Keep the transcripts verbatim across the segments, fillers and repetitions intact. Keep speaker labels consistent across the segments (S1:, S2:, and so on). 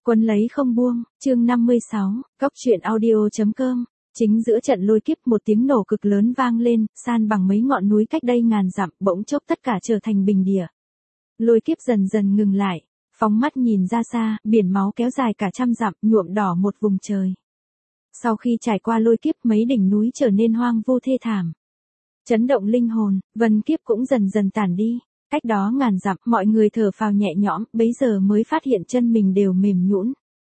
S1: Quấn lấy không buông, chương năm mươi sáu, cóc truyện audio.com. Chính giữa trận lôi kiếp một tiếng nổ cực lớn vang lên, san bằng mấy ngọn núi cách đây ngàn dặm, bỗng chốc tất cả trở thành bình địa. Lôi kiếp dần dần ngừng lại, phóng mắt nhìn ra xa, biển máu kéo dài cả trăm dặm, nhuộm đỏ một vùng trời. Sau khi trải qua lôi kiếp mấy đỉnh núi trở nên hoang vu thê thảm. Chấn động linh hồn, vân kiếp cũng dần dần tản đi. Cách đó ngàn dặm, mọi người thở phào nhẹ nhõm, bấy giờ mới phát hiện chân mình đều mềm nhũn.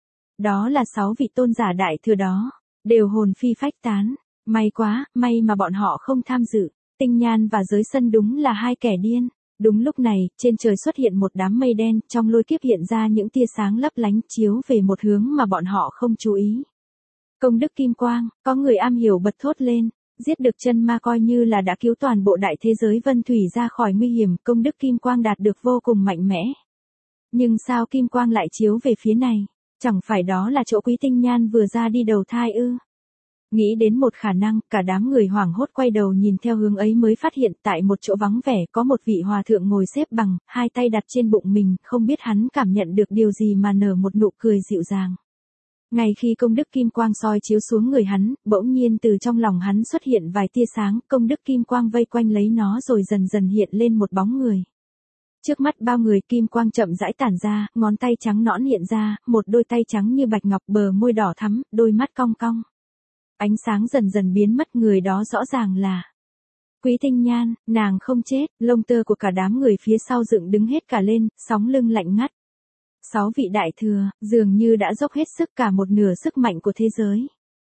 S1: Đó là sáu vị tôn giả đại thừa đó, đều hồn phi phách tán. May quá, may mà bọn họ không tham dự. Tinh Nhan và Giới Sân đúng là hai kẻ điên. Đúng lúc này, trên trời xuất hiện một đám mây đen, trong lôi kiếp hiện ra những tia sáng lấp lánh chiếu về một hướng mà bọn họ không chú ý. Công đức kim quang, có người am hiểu bật thốt lên. Giết được chân ma coi như là đã cứu toàn bộ đại thế giới vân thủy ra khỏi nguy hiểm, công đức kim quang đạt được vô cùng mạnh mẽ. Nhưng sao kim quang lại chiếu về phía này? Chẳng phải đó là chỗ Quý Tinh Nhan vừa ra đi đầu thai ư? Nghĩ đến một khả năng, cả đám người hoảng hốt quay đầu nhìn theo hướng ấy mới phát hiện tại một chỗ vắng vẻ có một vị hòa thượng ngồi xếp bằng, hai tay đặt trên bụng mình, không biết hắn cảm nhận được điều gì mà nở một nụ cười dịu dàng. Ngay khi công đức kim quang soi chiếu xuống người hắn, bỗng nhiên từ trong lòng hắn xuất hiện vài tia sáng, công đức kim quang vây quanh lấy nó rồi dần dần hiện lên một bóng người. Trước mắt bao người kim quang chậm rãi tản ra, ngón tay trắng nõn hiện ra, một đôi tay trắng như bạch ngọc, bờ môi đỏ thắm, đôi mắt cong cong. Ánh sáng dần dần biến mất, người đó rõ ràng là Quý Tinh Nhan, nàng không chết, lông tơ của cả đám người phía sau dựng đứng hết cả lên, sóng lưng lạnh ngắt. Sáu vị đại thừa, dường như đã dốc hết sức cả một nửa sức mạnh của thế giới.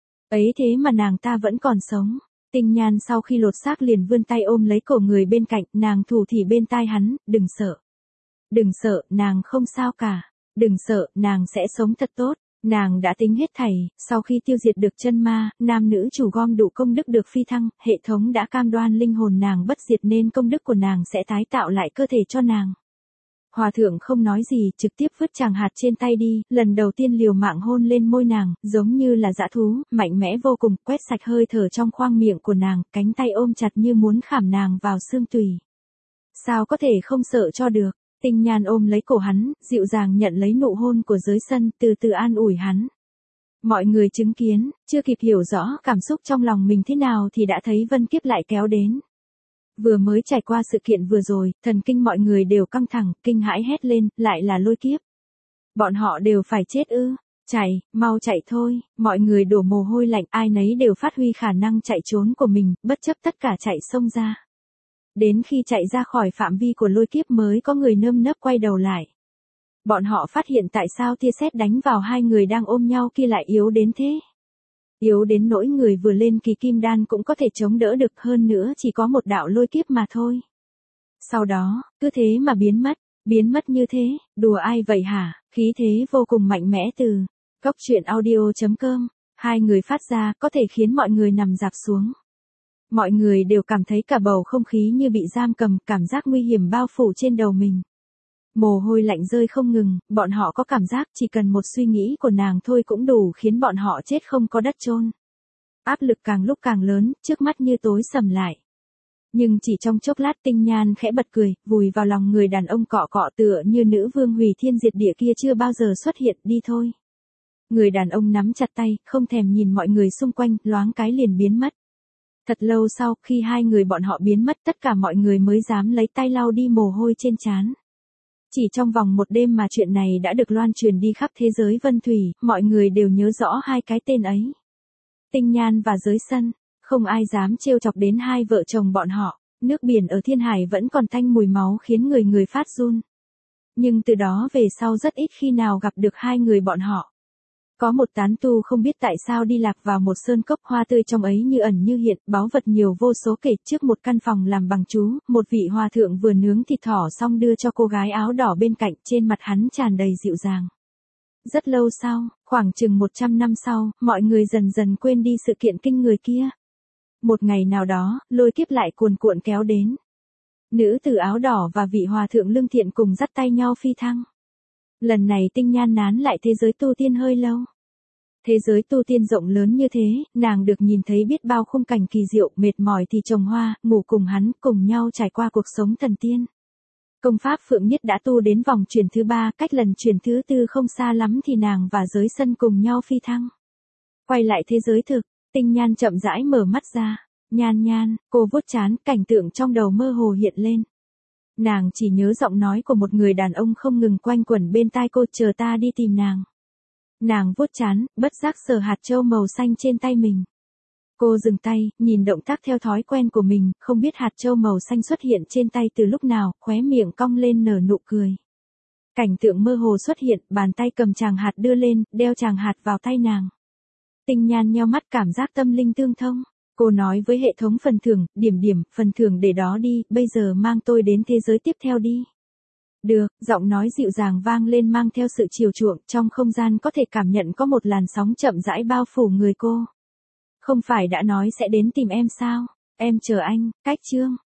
S1: Ấy thế mà nàng ta vẫn còn sống. Tinh Nhan sau khi lột xác liền vươn tay ôm lấy cổ người bên cạnh, nàng thủ thỉ bên tai hắn, đừng sợ. Đừng sợ, nàng không sao cả. Đừng sợ, nàng sẽ sống thật tốt. Nàng đã tính hết thảy, sau khi tiêu diệt được chân ma, nam nữ chủ gom đủ công đức được phi thăng, hệ thống đã cam đoan linh hồn nàng bất diệt nên công đức của nàng sẽ tái tạo lại cơ thể cho nàng. Hòa thượng không nói gì, trực tiếp vứt chàng hạt trên tay đi, lần đầu tiên liều mạng hôn lên môi nàng, giống như là dã thú, mạnh mẽ vô cùng, quét sạch hơi thở trong khoang miệng của nàng, cánh tay ôm chặt như muốn khảm nàng vào xương tùy. Sao có thể không sợ cho được? Tinh Nhan ôm lấy cổ hắn, dịu dàng nhận lấy nụ hôn của Giới Sân, từ từ an ủi hắn. Mọi người chứng kiến, chưa kịp hiểu rõ cảm xúc trong lòng mình thế nào thì đã thấy vân kiếp lại kéo đến. Vừa mới trải qua sự kiện vừa rồi, thần kinh mọi người đều căng thẳng, kinh hãi hét lên, lại là lôi kiếp. Bọn họ đều phải chết ư? Chạy, mau chạy thôi, mọi người đổ mồ hôi lạnh, ai nấy đều phát huy khả năng chạy trốn của mình, bất chấp tất cả chạy xông ra. Đến khi chạy ra khỏi phạm vi của lôi kiếp mới có người nơm nớp quay đầu lại. Bọn họ phát hiện tại sao tia sét đánh vào hai người đang ôm nhau kia lại yếu đến thế. Yếu đến nỗi người vừa lên kỳ kim đan cũng có thể chống đỡ được, hơn nữa chỉ có một đạo lôi kiếp mà thôi. Sau đó, cứ thế mà biến mất, biến mất như thế, đùa ai vậy hả? Khí thế vô cùng mạnh mẽ từ cóc truyện audio.com, hai người phát ra có thể khiến mọi người nằm rạp xuống. Mọi người đều cảm thấy cả bầu không khí như bị giam cầm, cảm giác nguy hiểm bao phủ trên đầu mình. Mồ hôi lạnh rơi không ngừng, bọn họ có cảm giác chỉ cần một suy nghĩ của nàng thôi cũng đủ khiến bọn họ chết không có đất chôn. Áp lực càng lúc càng lớn, trước mắt như tối sầm lại. Nhưng chỉ trong chốc lát Tinh Nhan khẽ bật cười, vùi vào lòng người đàn ông cọ cọ tựa như nữ vương hủy thiên diệt địa kia chưa bao giờ xuất hiện, đi thôi. Người đàn ông nắm chặt tay, không thèm nhìn mọi người xung quanh, loáng cái liền biến mất. Thật lâu sau, khi hai người bọn họ biến mất, tất cả mọi người mới dám lấy tay lau đi mồ hôi trên trán. Chỉ trong vòng một đêm mà chuyện này đã được loan truyền đi khắp thế giới vân thủy, mọi người đều nhớ rõ hai cái tên ấy. Tinh Nhan và Giới Sân, không ai dám trêu chọc đến hai vợ chồng bọn họ, nước biển ở Thiên Hải vẫn còn tanh mùi máu khiến người người phát run. Nhưng từ đó về sau rất ít khi nào gặp được hai người bọn họ. Có một tán tu không biết tại sao đi lạc vào một sơn cốc, hoa tươi trong ấy như ẩn như hiện, báu vật nhiều vô số kể, trước một căn phòng làm bằng chú, một vị hòa thượng vừa nướng thịt thỏ xong đưa cho cô gái áo đỏ bên cạnh, trên mặt hắn tràn đầy dịu dàng. Rất lâu sau, khoảng chừng một trăm năm sau, mọi người dần dần quên đi sự kiện kinh người kia. Một ngày nào đó, lôi kiếp lại cuồn cuộn kéo đến. Nữ tử áo đỏ và vị hòa thượng lương thiện cùng dắt tay nhau phi thăng. Lần này Tinh Nhan nán lại thế giới tu tiên hơi lâu. Thế giới tu tiên rộng lớn như thế, nàng được nhìn thấy biết bao khung cảnh kỳ diệu, mệt mỏi thì trồng hoa, ngủ cùng hắn, cùng nhau trải qua cuộc sống thần tiên. Công pháp Phượng Nhất đã tu đến vòng chuyển thứ ba, cách lần chuyển thứ tư không xa lắm thì nàng và giới sân cùng nhau phi thăng. Quay lại thế giới thực, Tinh Nhan chậm rãi mở mắt ra. Nhan Nhan, cô vuốt trán, cảnh tượng trong đầu mơ hồ hiện lên. Nàng chỉ nhớ giọng nói của một người đàn ông không ngừng quanh quẩn bên tai cô, chờ ta đi tìm nàng. Nàng vuốt trán, bất giác sờ hạt châu màu xanh trên tay mình. Cô dừng tay, nhìn động tác theo thói quen của mình, không biết hạt châu màu xanh xuất hiện trên tay từ lúc nào, khóe miệng cong lên nở nụ cười. Cảnh tượng mơ hồ xuất hiện, bàn tay cầm chàng hạt đưa lên, đeo chàng hạt vào tay nàng. Tinh Nhan nheo mắt, cảm giác tâm linh tương thông. Cô nói với hệ thống phần thưởng, điểm điểm, phần thưởng để đó đi, bây giờ mang tôi đến thế giới tiếp theo đi. Được, giọng nói dịu dàng vang lên mang theo sự chiều chuộng, trong không gian có thể cảm nhận có một làn sóng chậm rãi bao phủ người cô. Không phải đã nói sẽ đến tìm em sao? Em chờ anh, cách chương.